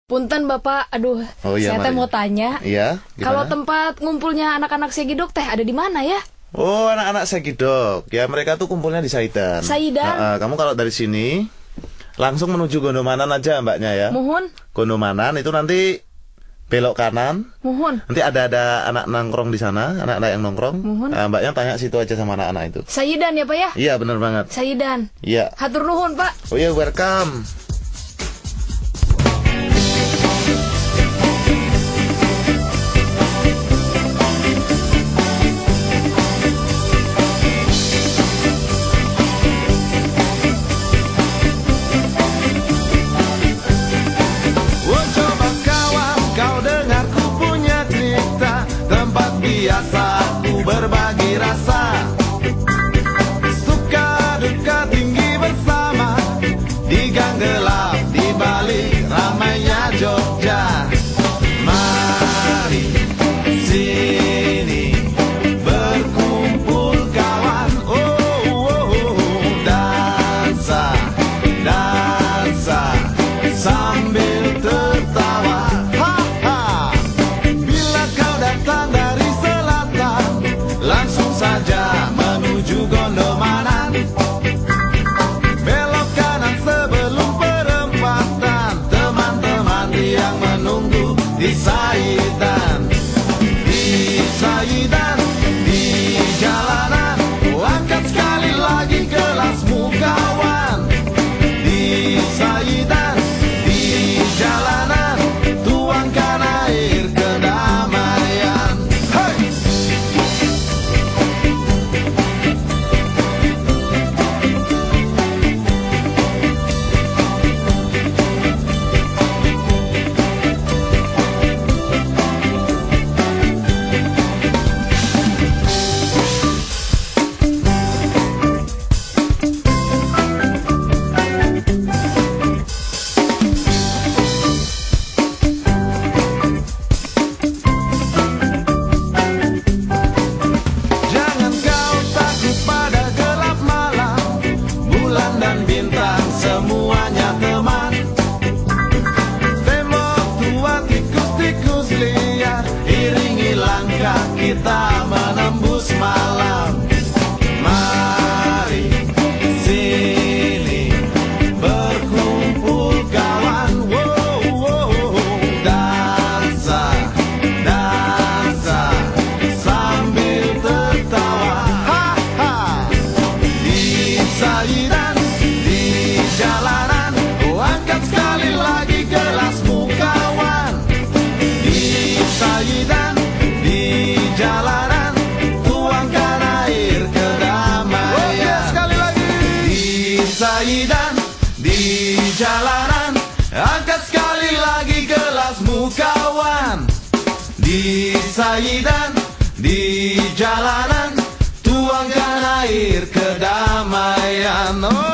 Punten Bapak, aduh, Oh iya, saya teh mari. mau tanya, Iya, kalau gimana? tempat ngumpulnya anak-anak Segidok teh ada di mana ya? Oh, anak-anak Segidok. Ya, mereka tuh kumpulnya di Saidan. Saidan? Kamu kalau dari sini langsung menuju Gondomanan aja, Mbaknya ya. Muhun, Gondomanan itu nanti belok kanan. muhun. Nanti ada anak nongkrong di sana, anak-anak yang nongkrong. Muhun. Mbaknya tanya situ aja sama anak-anak itu. Saidan ya Pak ya? Iya, bener banget. Saidan. Iya. Hatur nuhun Pak. Oh iya, welcome. Oh coba kawan, kau dengar ku punya cerita, tempat biasa ku berbagi rasa, suka duka tinggi bersama, di gang gelap, di balik ramainya Jogja. Mari sini berkumpul kawan, dansa, dansa sambil tertawa, ha-ha. Bila kau datang dari selatan, langsung saja menuju Gondomanan. Belok kanan sebelum perempatan, teman-teman yang menunggu di Saidan. Di Saidan, di jalanan, angkat sekali lagi gelasmu kawan. Di Saidan, di jalanan, tuangkan air kedamaian. Hey! Jangan kau takut pada gelap malam, bulan dan bintang semuanya teman. Tembok tua, tikus-tikus liar, iringi langkah kita menembus malam. Mari sini berkumpul kawan, dansa, dansa sambil tertawa, ha-ha. Di Saidan, di jalanan, angkat sekali lagi gelasmu kawan. Di Saidan, di jalanan, tuangkan air kedamaian. Sekali lagi. Di Saidan, di jalanan, angkat sekali lagi gelasmu kawan. Di Saidan, di jalanan, tuangkan air kedamaian. Oh.